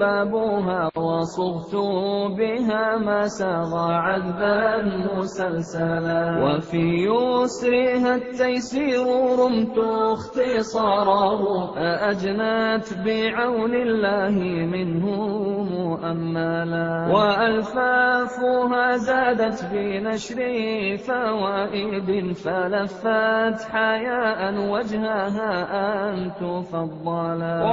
بابها وصغت بها ما ساغ عذبا مسلسلا، وفي يسرها التيسير رمت اختصاره، أجنت بعون الله منه مؤملا، وألفافها زادت بنشر فوائد فلفت حياء وجهها أن تفضلا،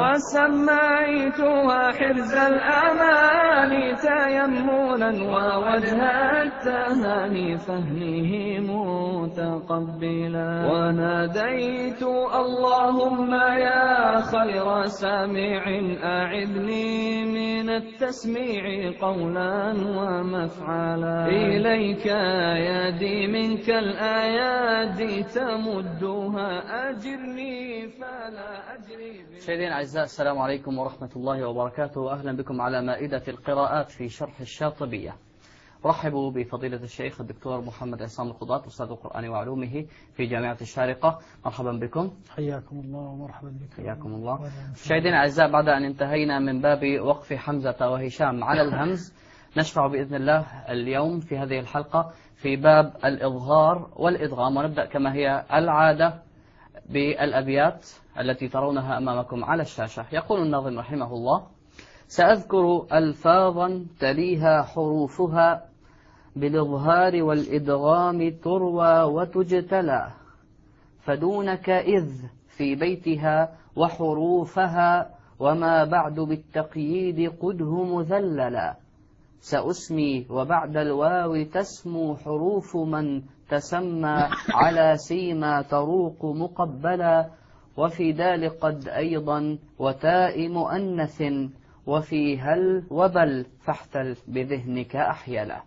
وسميتها حرز الأمان تيمنا ووجه التهاني فهمه متقبلا، وناديت اللهم يا خير سامع أعذني من التسميع قولا ومفعلا، إليك يدي منك الآيات تمدها أجرني فلا أجري. مشاهدينا الأعزاء، السلام عليكم ورحمة الله وبركاته، وأهلا بكم على مائدة القراءات في شرح الشاطبية. رحبوا بفضيلة الشيخ الدكتور محمد عصام القضاة، أستاذ القرآن وعلومه في جامعة الشارقة. مرحبا بكم. حياكم الله ومرحبا بك. حياكم الله. مشاهدينا الأعزاء، بعد أن انتهينا من باب وقف حمزة وهشام على الهمز، نشرع بإذن الله اليوم في هذه الحلقة في باب الإظهار والإدغام، ونبدأ كما هي العادة بالأبيات التي ترونها أمامكم على الشاشة. يقول الناظم رحمه الله: سأذكر ألفاظا تليها حروفها بالإظهار والإدغام تروى وتجتلى، فدونك إذ في بيتها وحروفها، وما بعد بالتقييد قده مذللا، سأسمي وبعد الواو تسمو حروف من تسمى على سيما تروق مقبلا، وفي دال قد أيضا وتاء مؤنث، وفي هل وبل فاحتل بذهنك أحيلا.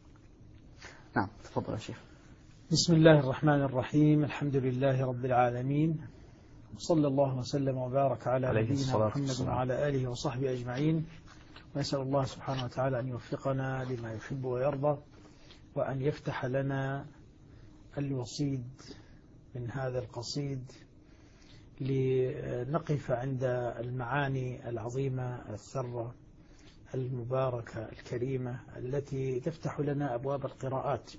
نعم، تفضل يا شيخ. بسم الله الرحمن الرحيم، الحمد لله رب العالمين، وصلى الله وسلم وبارك على نبينا محمد وعلى آله وصحبه أجمعين، ونسأل الله سبحانه وتعالى أن يوفقنا لما يحب ويرضى، وأن يفتح لنا الوصيد من هذا القصيد لنقف عند المعاني العظيمة الثرة المباركة الكريمة التي تفتح لنا أبواب القراءات.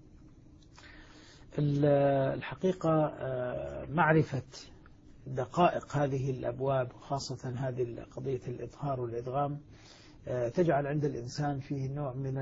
الحقيقة معرفة دقائق هذه الأبواب، خاصة هذه قضية الإظهار والإدغام، تجعل عند الإنسان فيه نوع من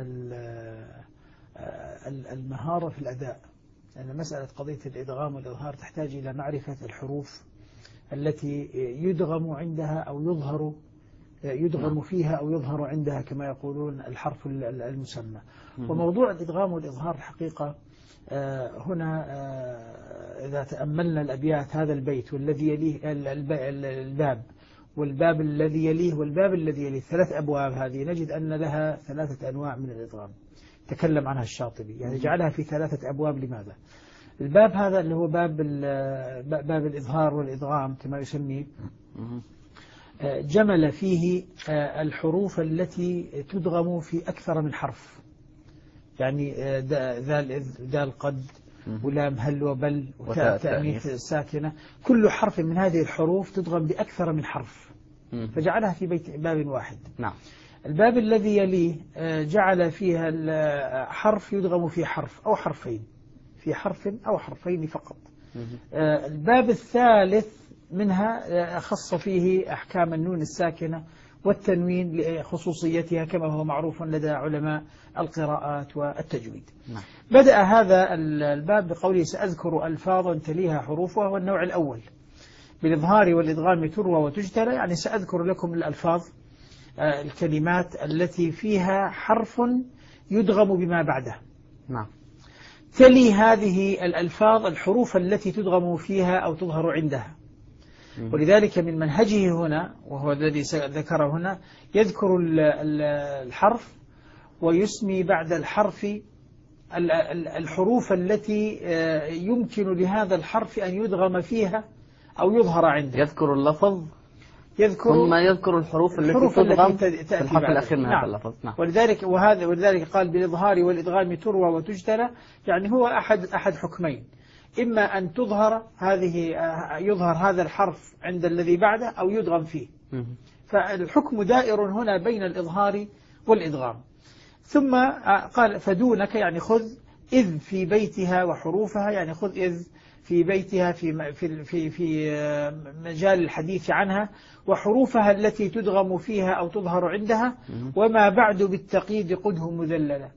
المهارة في الأداء، لأن مسألة قضية الإدغام والإظهار تحتاج إلى معرفة الحروف التي يدغم عندها أو يدغم فيها أو يظهر عندها، كما يقولون الحرف المسمى. وموضوع الإدغام والإظهار الحقيقة هنا إذا تأملنا الأبيات، هذا البيت والذي يليه الباب والباب الذي يليه والباب الذي يليه، 3 أبواب هذه، نجد أن لها 3 أنواع من الإدغام تكلم عنها الشاطبي، يعني جعلها في 3 أبواب. لماذا؟ الباب هذا اللي هو باب الإظهار والإدغام كما يسميه، جمل فيه الحروف التي تدغم في أكثر من حرف، يعني دال قد ولام هل وبل وتاء تأنيث الساكنة، كل حرف من هذه الحروف تدغم بأكثر من حرف، فجعلها في باب واحد. نعم. الباب الذي يليه جعل فيها حرف يدغم في حرف أو حرفين، في حرف أو حرفين فقط. الباب الثالث منها خص فيه أحكام النون الساكنة والتنوين لخصوصيتها كما هو معروف لدى علماء القراءات والتجويد. نعم. بدأ هذا الباب بقوله: سأذكر ألفاظا تليها حروفها، والنوع الأول بالإظهار والإدغام تروى وتجتلى، يعني سأذكر لكم الألفاظ الكلمات التي فيها حرف يدغم بما بعده. نعم. تلي هذه الألفاظ الحروف التي تدغم فيها أو تظهر عندها، ولذلك من منهجه هنا، وهو الذي ذكره هنا، يذكر الحرف ويسمي بعد الحرف الحروف التي يمكن لهذا الحرف أن يدغم فيها أو يظهر عنده. يذكر اللفظ ثم يذكر الحروف التي تدغم في الحرف الأخير من هذا اللفظ. نعم. ولذلك قال بالإظهار والإدغام تروى وتجتلى، يعني هو أحد حكمين، إما أن تظهر يظهر هذا الحرف عند الذي بعده أو يدغم فيه. فالحكم دائر هنا بين الإظهار والإدغام. ثم قال فدونك يعني خذ إذ في بيتها وحروفها، يعني خذ إذ في بيتها في مجال الحديث عنها، وحروفها التي تدغم فيها أو تظهر عندها، وما بعد بالتقييد قده مذللا.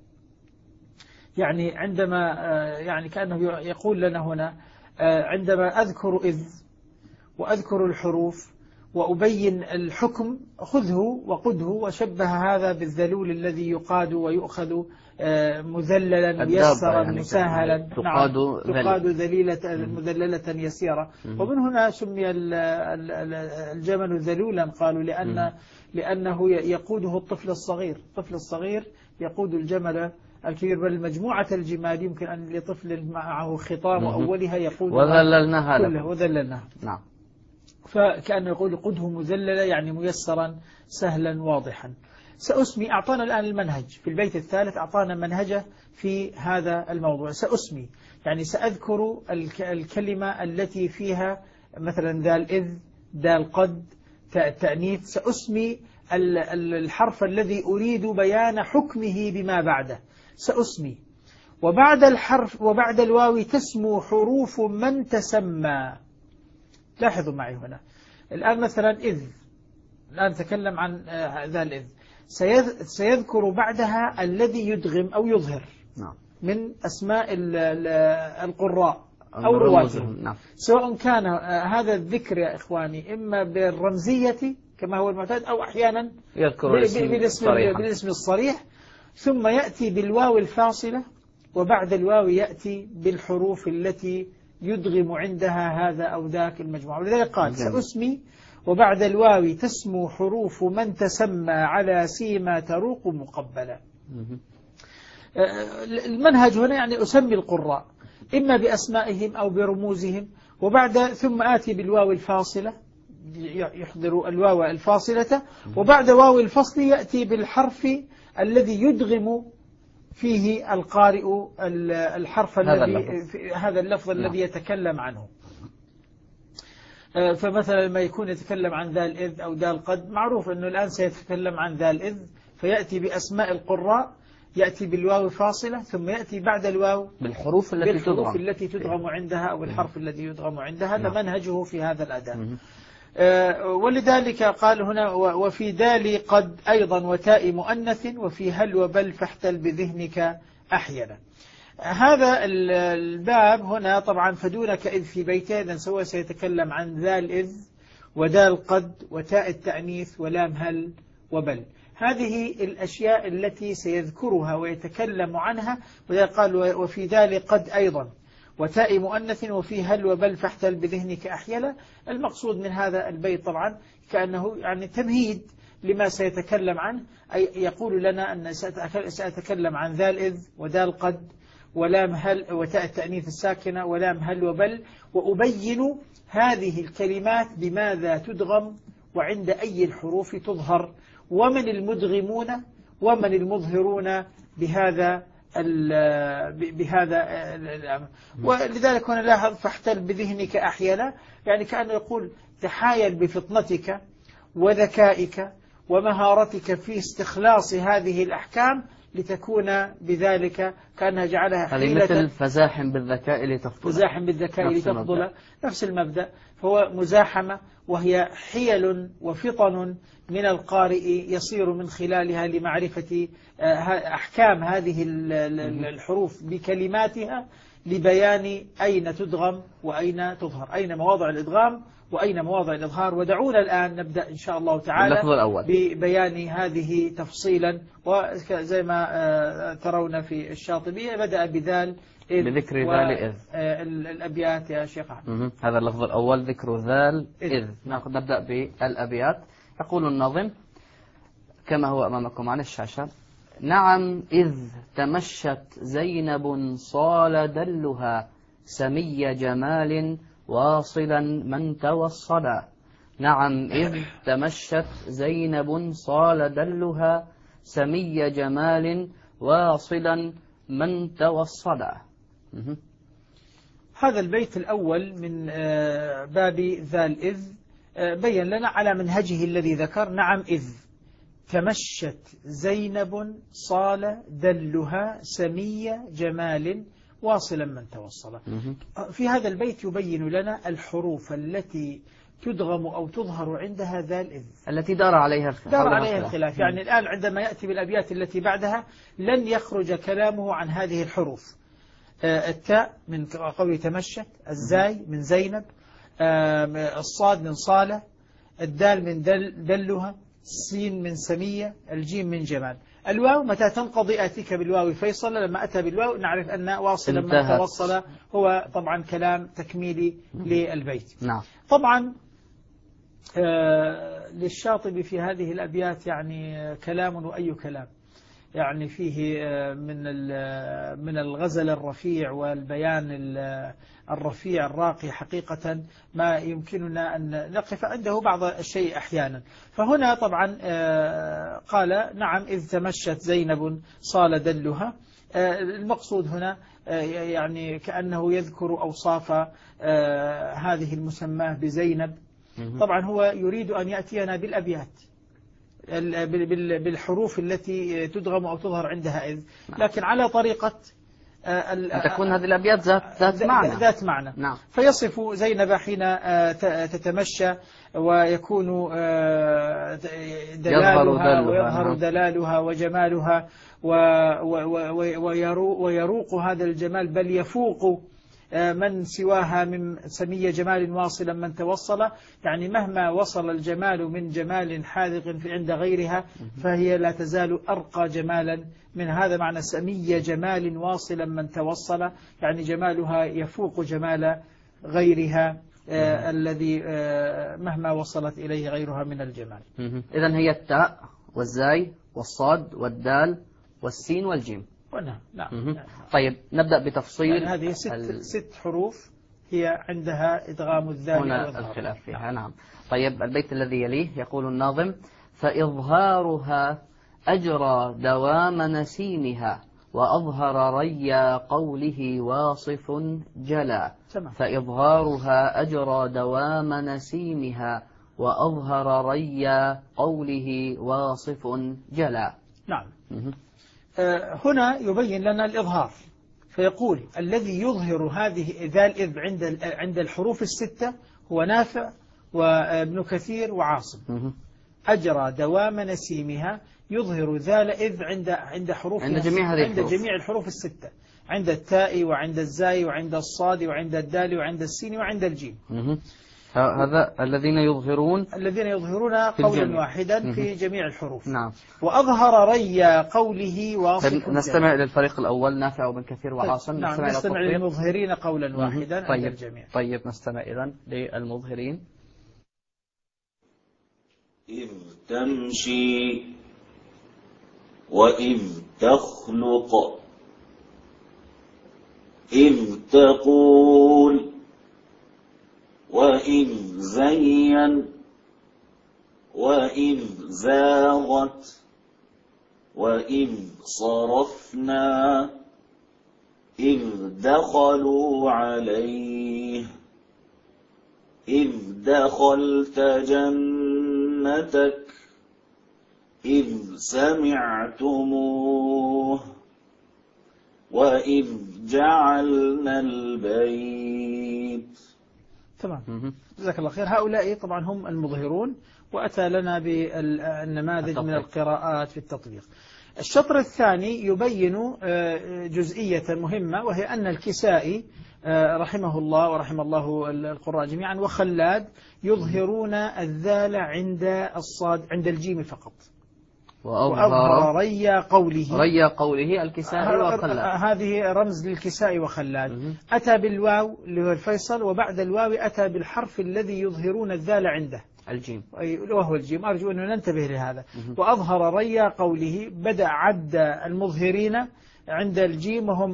يعني عندما يعني كأنه يقول لنا هنا عندما أذكر إذ وأذكر الحروف وأبين الحكم خذه وقده، وشبه هذا بالذلول الذي يقاد ويؤخذ مذللا ميسرا يعني مسهلا، تقاد ذليلة مذللة يسيرة. ومن هنا سمي الجمل ذلولا، قالوا لأنه يقوده الطفل الصغير. الطفل الصغير يقود الجمل الكبير، بل مجموعة الجمال يمكن أن لطفل معه خطام أولها يقود وذللناها كلها وذللناها. نعم. فكأنه يقول قده مذللا يعني ميسرا سهلا واضحا. سأسمي، أعطانا الآن المنهج في البيت الثالث، أعطانا منهجه في هذا الموضوع. سأسمي يعني سأذكر الكلمة التي فيها مثلا ذا الإذ، ذا القد، تاء التأنيث. سأسمي الحرف الذي أريد بيان حكمه بما بعده. سأسمي، وبعد الحرف وبعد الواو تسمو حروف من تسمى. لاحظوا معي هنا الآن مثلا إذ، الآن تكلم عن ذا الإذ، سيذكر بعدها الذي يدغم أو يظهر من أسماء القراء أو رواتهم، سواء كان هذا الذكر يا إخواني إما بالرمزية كما هو المعتاد، أو أحيانا يذكر بالاسم الصريح، ثم يأتي بالواو الفاصلة، وبعد الواو يأتي بالحروف التي يدغم عندها هذا أو ذاك المجموعة. ولذلك قال سأسمي وبعد الواو تسمو حروف من تسمى على سيما تروق مقبلا. المنهج هنا يعني أسمي القراء إما بأسمائهم أو برموزهم، وبعد ثم آتي بالواو الفاصلة، يحضر الواو الفاصلة، وبعد واو الفصل يأتي بالحرف الذي يدغم فيه القارئ الحرف الذي هذا اللفظ الذي يتكلم عنه. فمثلا لما يكون يتكلم عن ذا الإذ أو ذا القد، معروف أنه الآن سيتكلم عن ذا الإذ، فيأتي بأسماء القراء، يأتي بالواو فاصلة، ثم يأتي بعد الواو بالحروف التي تدغم عندها أو الحرف الذي يدغم عندها. هذا منهجه في هذا الأداء. ولذلك قال هنا وفي دال قد أيضا وتاء مؤنث، وفي هل وبل فاحتل بذهنك أحيانا. هذا الباب هنا طبعا فدونك إذ في بيته، إذن سوى سيتكلم عن ذا الإذ وذا القد وتاء التأنيث ولام هل وبل. هذه الأشياء التي سيذكرها ويتكلم عنها. وذلك قال وفي دال قد أيضا وتاء مؤنث، وفي هل وبل فاحتل بذهنك أحيلا. المقصود من هذا البيت طبعا كأنه يعني تمهيد لما سيتكلم عنه، أي يقول لنا أن سأتكلم عن ذا الإذ وذا القد ولام هل وتاء التأنيث الساكنة ولام هل وبل، وأبين هذه الكلمات بماذا تدغم وعند أي الحروف تظهر، ومن المدغمون ومن المظهرون بهذا الأمر. ولذلك هنا لاحظ فاحتل بذهنك أحيانا، يعني كأنه يقول تحايل بفطنتك وذكائك ومهارتك في استخلاص هذه الأحكام لتكون بذلك كأنها جعلها حيلة، مثل فزاحم بالذكاء لتفضل، نفس المبدأ. فهو مزاحمة، وهي حيل وفطن من القارئ يصير من خلالها لمعرفة أحكام هذه الحروف بكلماتها، لبيان أين تدغم وأين تظهر، أين مواضع الإدغام وأين مواضع الإظهار. ودعونا الآن نبدأ إن شاء الله تعالى ببيان هذه تفصيلا. وزي ما ترون في الشاطبية بدأ بذال بذكر ذال إذ الأبيات يا شيخ أحمد. هذا اللفظ الأول ذكر ذال إذ. نبدأ بالأبيات. يقول الناظم كما هو أمامكم على الشاشة: نعم إذ تمشت زينب صال دلها سمي جمال واصلا من توصلا. نعم إذ تمشت زينب صال دلها سمي جمال واصلا من توصلا. هذا البيت الأول من باب ذا الإذ بين لنا على منهجه الذي ذكر: نعم إذ تمشت زينب صال دلها سمي جمال واصلا من توصل. في هذا البيت يبين لنا الحروف التي تدغم أو تظهر عندها ذا الإذ التي دار عليها الخلاف. يعني الآن عندما يأتي بالأبيات التي بعدها لن يخرج كلامه عن هذه الحروف. التاء من قول تمشت، الزاي من زينب، الصاد من صالة، الدال من دلها، السين من سمية، الجيم من جمال. الواو متى تنقضي آتيك بالواو فيصل، لما أتى بالواو نعرف أن واصلا من توصل هو طبعا كلام تكميلي للبيت. نعم. طبعا للشاطبي في هذه الأبيات يعني كلام وأي كلام، يعني فيه من الغزل الرفيع والبيان الرفيع الراقي حقيقة ما يمكننا أن نقف عنده بعض الشيء أحيانا. فهنا طبعا قال: نعم إذ تمشت زينب صال دلها. المقصود هنا يعني كأنه يذكر أوصاف هذه المسماة بزينب. طبعا هو يريد أن يأتينا بالأبيات بالحروف التي تدغم أو تظهر عندها إذ، لكن على طريقة تكون هذه الأبيات ذات معنى. نعم. فيصف زينب حين تتمشى ويكون دلالها ويظهر دلالها وجمالها ويروق هذا الجمال، بل يفوق من سواها من سمي جمال واصلا من توصل. يعني مهما وصل الجمال من جمال حاذق عند غيرها فهي لا تزال أرقى جمالا من هذا معنى سمي جمال واصلا من توصل، يعني جمالها يفوق جمال غيرها الذي مهما وصلت إليه غيرها من الجمال. إذن هي التاء والزاي والصاد والدال والسين والجيم. نعم. طيب نبدأ بتفصيل. يعني هذه ست حروف هي عندها إدغام الذال هنا الخلاف فيها. نعم. طيب البيت الذي يليه يقول الناظم: فإظهارها أجرى دوام نسيمها وأظهر ريا قوله واصف جلا. فإظهارها أجرى دوام نسيمها وأظهر ريا قوله واصف جلا. نعم. هنا يبين لنا الإظهار، فيقول: الذي يظهر هذه ذا الإذ عند الحروف الستة هو نافع وابن كثير وعاصم. أجرى دوام نسيمها يظهر ذا الإذ عند حروف عند جميع الحروف الستة، عند التاء وعند الزاي وعند الصاد وعند الدال وعند السين وعند الجيم. هذا الذين يظهرون قولا واحدا في جميع الحروف. نعم. وأظهر ريا قوله واصف. نستمع للفريق الأول نافع وابن كثير وعاصم. نعم. نستمع للمظهرين قولا واحدا عند الجميع. طيب نستمع إذن للمظهرين. إذ تمشي وإذ تخلق إذ تقول وإذ زين وإذ زاغت وإذ صرفنا إذ دخلوا عليه إذ دخلت جنتك إذ سمعتموه وإذ جعلنا البيت. تمام. جزاك الله خير. هؤلاء طبعا هم المظهرون، وأتى لنا بالنماذج من القراءات في التطبيق. الشطر الثاني يبين جزئية مهمة، وهي أن الكسائي رحمه الله ورحم الله القراء جميعا وخلاد يظهرون الذال عند الجيم فقط، وأظهر ريا قوله الكسائي وخلاد. هذه رمز للكسائي وخلاد. أتى بالواو اللي هو الفيصل، وبعد الواو أتى بالحرف الذي يظهرون الذال عنده الجيم، وهو الجيم. أرجو أن ننتبه لهذا. وأظهر ريا قوله، بدأ عد المظهرين عند الجيم وهم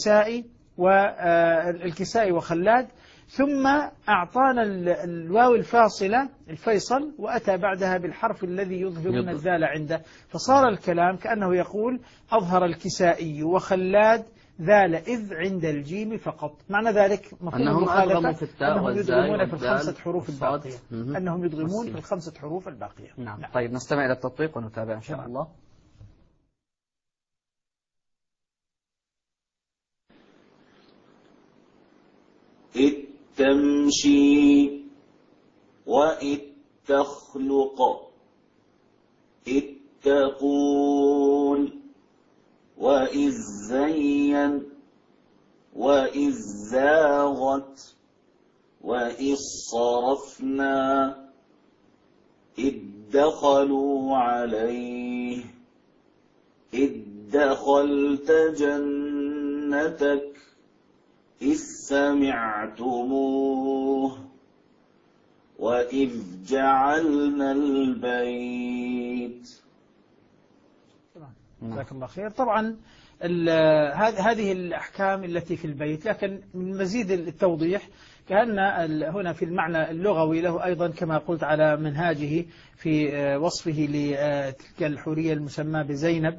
الكسائي وخلاد، ثم أعطانا الواو الفاصلة الفيصل، وأتى بعدها بالحرف الذي يظهرون الذال عنده. فصار الكلام كأنه يقول: أظهر الكسائي وخلاد ذال إذ عند الجيم فقط. معنى ذلك مفهوم المخالفة في التاء أنهم والزاي يدغمون في والدال الخمسة حروف والصاد. الباقية، أنهم يدغمون في الخمسة حروف الباقية. نعم. طيب نستمع إلى التطبيق ونتابع إن شاء الله. إذ تمشي وإذ تخلق إذ تقول وإذ زين وإذ زاغت وإذ صرفنا إذ دخلوا عليه إذ دخلت جنتك إذ سمعتموه وإذ جعلنا البيت. جزاك الله خير. طبعا هذه الأحكام التي في البيت، لكن من مزيد التوضيح كأن هنا في المعنى اللغوي له أيضا كما قلت على منهاجه في وصفه لتلك الحورية المسماة بزينب.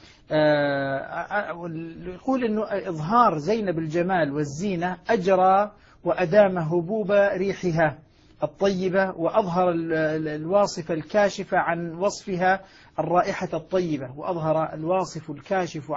يقول أنه إظهار زينب الجمال والزينة أجرى وأدام هبوب ريحها الطيبة، وأظهر الواصف الكاشف عن وصفها الرائحة الطيبة، وأظهر الواصف الكاشف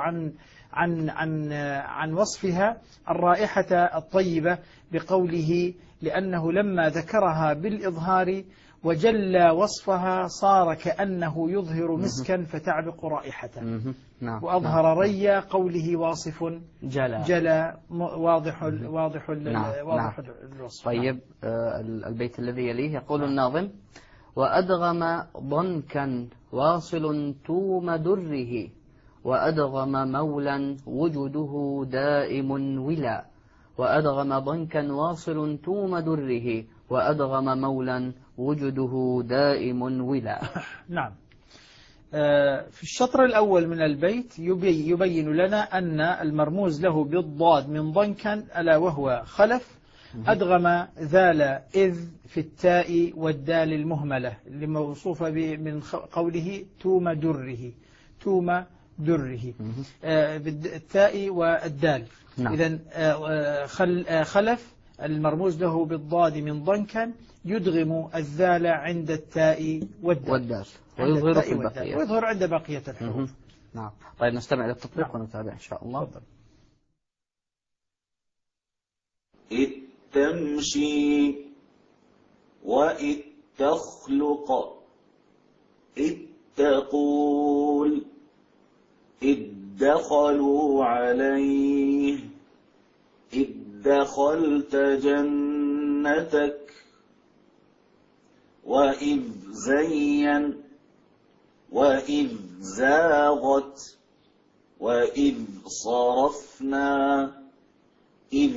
عن وصفها الرائحة الطيبة بقوله لأنه لما ذكرها بالإظهار وجلى وصفها صار كأنه يظهر مسكا فتعبق رائحته. وأظهر ري قوله واصف جلى واضح الوصف. طيب البيت الذي يليه يقول الناظم: وأدغم ضنكا واصل توم دره وأدغم مولا وجده دائم ولا. وأدغم ضنكا واصل توم دره وأدغم مولا وجده دائم ولا. نعم. في الشطر الأول من البيت يبين لنا أن المرموز له بالضاد من ضنكا ألا وهو خلف أدغم ذال إذ في التاء والدال المهملة اللي موصوفة من قوله توم دره بالتاء والدال. إذن خلف المرموز له بالضاد من ضنكا يدغم الذال عند التاء والدال ويظهر في البقية، ويظهر عند بقية الحروف. نعم. طيب نستمع إلى التطبيق ونتابع إن شاء الله. إذ تمشي وإذ تخلق إذ تقول إذ دخلوا عليه إذ دخلت جنتك وإذ زين وإذ زاغت وإذ صرفنا إذ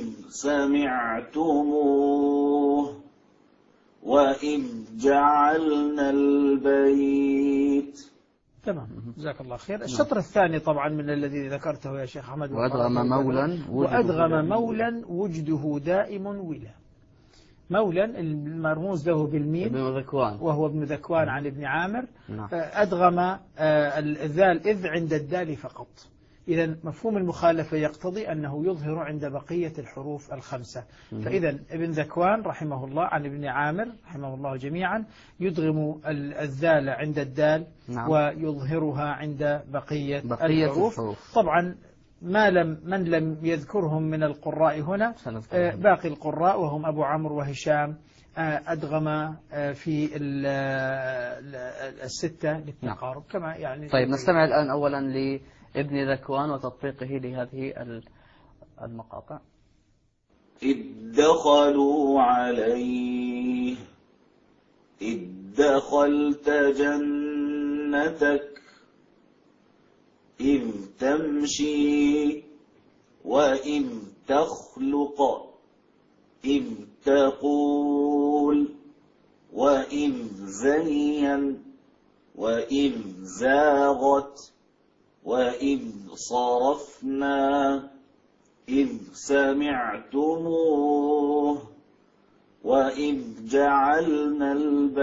سمعتموه وإذ جعلنا البيت. تمام. جزاك الله خير. الشطر الثاني طبعا من الذي ذكرته يا شيخ أحمد: وأدغم مولا وجده دائم ولا. مولا المرموز له بالميم وهو ابن ذكوان عن ابن عامر. أدغم الذال إذ عند الدال فقط. إذا مفهوم المخالفة يقتضي أنه يظهر عند بقية الحروف الخمسة. فإذا ابن ذكوان رحمه الله عن ابن عامر رحمه الله جميعا يدغم الذال عند الدال ويظهرها عند بقية الحروف. طبعا من لم يذكرهم من القراء هنا باقي القراء وهم أبو عمرو وهشام أدغم في الستة للتقارب كما يعني. طيب نستمع الآن أولا لابن ذكوان وتطبيقه لهذه المقاطع. إذ دخلوا عليه إذ دخلت جنتك إذ تمشي وإذ تخلق إذ تقول وإذ زين وإذ زاغت وإذ صرفنا إذ سمعتموه وإذ جعلنا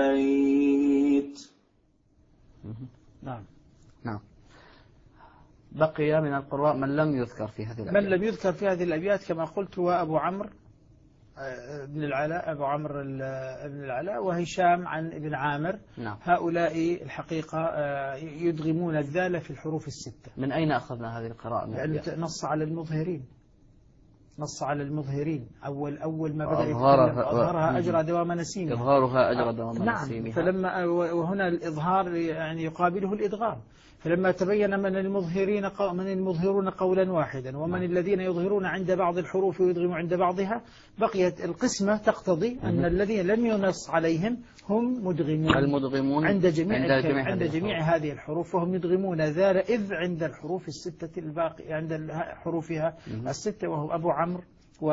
البيت. نعم. بقي من القراء من لم يذكر في هذه الأبيات. من لم يذكر في هذه الأبيات كما قلت هو أبو عمرو بن العلاء، أبو عمرو بن العلاء، وهشام عن ابن عامر. نعم. هؤلاء الحقيقة يدغمون الذال في الحروف الستة. من أين أخذنا هذه القراءة؟ لأنه نص على المظهرين، نص على المظهرين. أول ما بدأ يتكلم أظهرها أجرى دوام نسيمها. إظهارها أجرى دوام نسيمها. نعم. فلما وهنا الإظهار يعني يقابله الإدغام. فلما تبين من المظهرون قولا واحدا ومن الذين يظهرون عند بعض الحروف ويدغموا عند بعضها، بقيت القسمة تقتضي أن الذين لم ينص عليهم هم مدغمون المدغمون عند جميع هذه الحروف، وهم يدغمون ذال إذ عند الحروف الستة الباقي، عند حروفها الستة، وهو أبو عمرو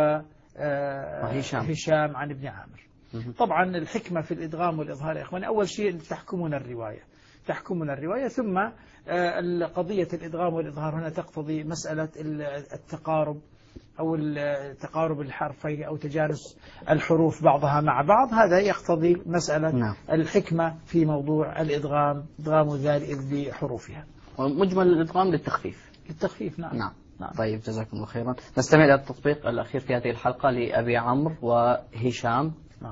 وهشام عن ابن عامر. طبعا الحكمة في الإدغام والإظهار يا إخواني، أول شيء تحكمون الرواية، ثم قضية الإدغام والإظهار هنا تقتضي مسألة التقارب أو تقارب الحرفين أو تجانس الحروف بعضها مع بعض. هذا يقتضي مسألة الحكمة في موضوع الإدغام، إدغام ذال إذ بحروفها. ومجمل الإدغام للتخفيف. نعم. طيب، جزاكم الله خيرا. نستمع إلى التطبيق الأخير في هذه الحلقة لأبي عمرو وهشام. نعم.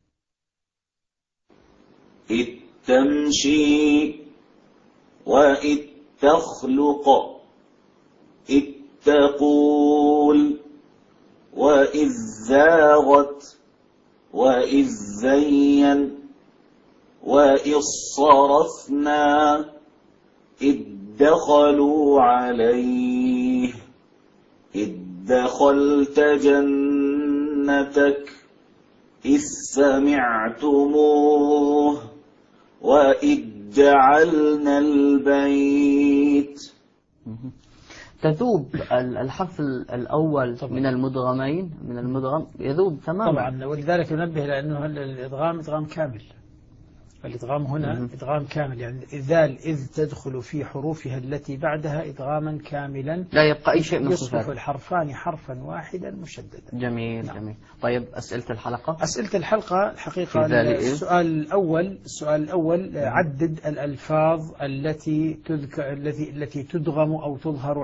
إذ تمشي وإذ تخلق، إذ تقول وإذ زاغت، وإذ زين، وإذ صرفنا، إذ دخلوا عليه، إذ دخلت جنتك، إذ سمعتموه، وإذ جعلنا البيت. تذوب الحرف الأول طبعا. من المدغم يذوب تماما طبعا، ولذلك ننبه لأنه الإدغام إدغام كامل. الإدغام هنا إدغام كامل، يعني ذال إذ تدخل في حروفها التي بعدها إدغاما كاملا، لا يبقى أي شيء من يصبح الحرفان حرفا واحدا مشددا. جميل. نعم. جميل. طيب، أسئلة الحلقة الحقيقة السؤال الأول عدد الألفاظ التي تدغم أو تظهر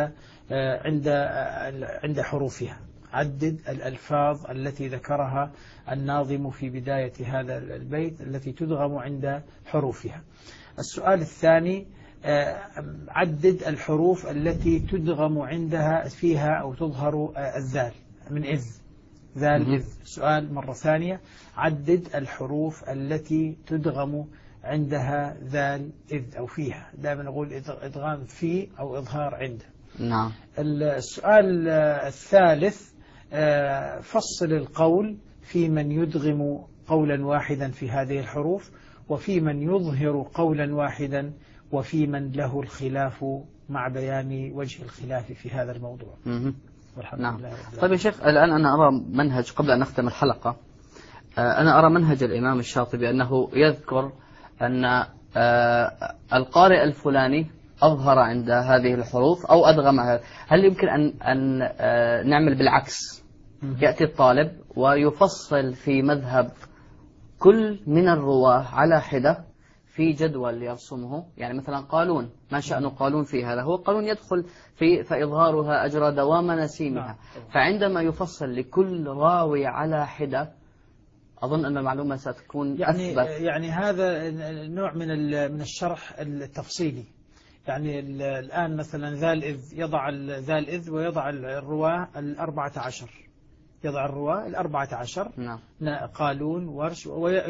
عند حروفها. عدد الألفاظ التي ذكرها الناظم في بداية هذا البيت التي تدغم عند حروفها. السؤال الثاني عدد الحروف التي تدغم عندها فيها أو تظهر الذال من إذ، ذال إذ. سؤال مرة ثانية، عدد الحروف التي تدغم عندها ذال إذ أو فيها. دائما نقول إدغام في أو إظهار عنده. نعم. السؤال الثالث فصل القول في من يدغم قولا واحدا في هذه الحروف، وفي من يظهر قولا واحدا، وفي من له الخلاف مع بيان وجه الخلاف في هذا الموضوع. نعم. طيب يا شيخ، الآن أنا أرى منهج قبل أن نختم الحلقة. أنا أرى منهج الإمام الشاطبي أنه يذكر أن القارئ الفلاني أظهر عند هذه الحروف أو أدغمها. هل يمكن أن نعمل بالعكس؟ يأتي الطالب ويفصل في مذهب كل من الرواة على حدة في جدول يرسمه، يعني مثلا قالون، ما شأن قالون في هذا؟ هو قالون يدخل فإظهارها أجرى دوام نسيمها. فعندما يفصل لكل راوي على حدة أظن أن المعلومة ستكون أثبت. يعني هذا نوع من الشرح التفصيلي. يعني الآن مثلا ذال إذ يضع ذال إذ ويضع الرواة 14، يضع الرواة 14. نعم. قالون ورش،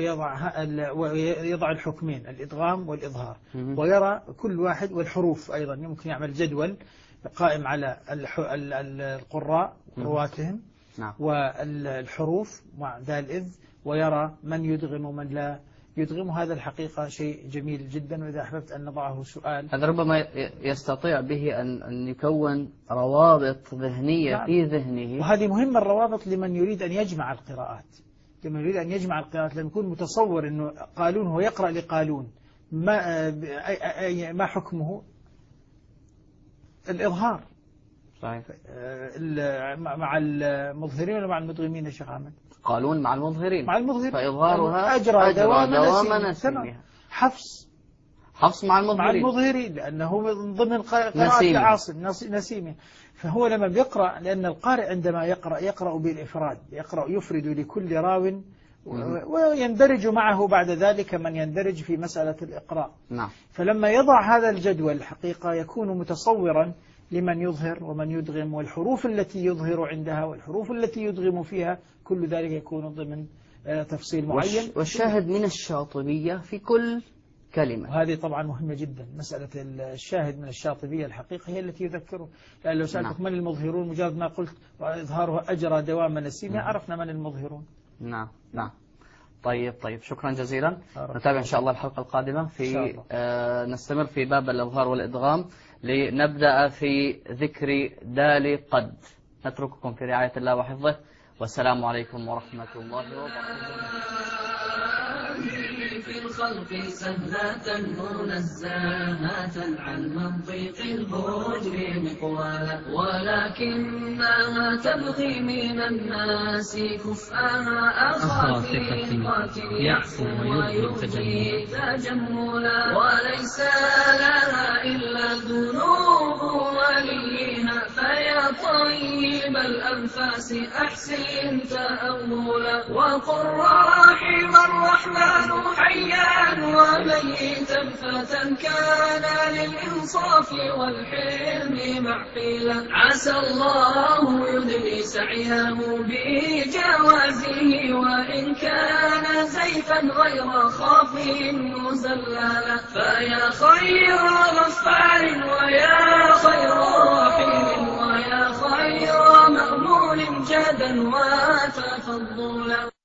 ويضع الحكمين الإدغام والإظهار، ويرى كل واحد، والحروف أيضا يمكن يعمل جدول قائم على القراء رواتهم. نعم. والحروف مع ذال إذ، ويرى من يدغم ومن لا يدغم. هذا الحقيقة شيء جميل جدا، وإذا أحببت أن نضعه سؤال، هذا ربما يستطيع به أن يكون روابط ذهنية. نعم. في ذهنه، وهذه مهمة الروابط لمن يريد أن يجمع القراءات. لمن يكون متصور أنه قالون هو يقرأ لقالون، ما حكمه؟ الإظهار. صحيح. مع المظهرين ولا مع المدغمين يا شيخ أحمد؟ قالون مع المظهرين. مع المظهرين. فإظهارها أجرى دوام نسيمها. حفص مع مع المظهرين. المظهرين، لأنه من ضمن قراءة عاصم نسيمة. فهو لما بيقرأ، لأن القارئ عندما يقرأ بالإفراد، يفرد لكل راو ويندرج معه بعد ذلك من يندرج في مسألة الإقراء. نعم. فلما يضع هذا الجدول الحقيقة يكون متصورا لمن يظهر ومن يدغم، والحروف التي يظهر عندها والحروف التي يدغم فيها، كل ذلك يكون ضمن تفصيل معين. والشاهد من الشاطبية في كل كلمة، وهذه طبعا مهمة جدا. مسألة الشاهد من الشاطبية الحقيقة هي التي يذكره، لأن لو سألتك من المظهرون، مجرد ما قلت وإظهاره أجرى دوام نسيمة عرفنا من المظهرون. نعم. طيب شكرا جزيلا. نتابع إن شاء الله الحلقة القادمة في نستمر في باب الإظهار والإدغام، لنبدأ في ذكر دال قد. نترككم في رعاية الله وحفظه، والسلام عليكم ورحمة الله وبركاته. في الخلق سهلة منزهة عن منطق البجر مقوالا، ولكنها تبغي من الناس كفءها أخاطئة يعفو ويبغي تجملا، وليس لها إلا ذنوب وليها، فيا طيب الأنفاس أحسن تأولا، وقل رحم الرحمن حيا وميتا فتى كان للإنصاف والحلم معقلا، عسى الله يدري سعيه بجوازه، وإن كان زيفا غير خاف مزللا، فيا خير غفار ويا خير رحيم ويا خير مأمول جدا وتفضلا.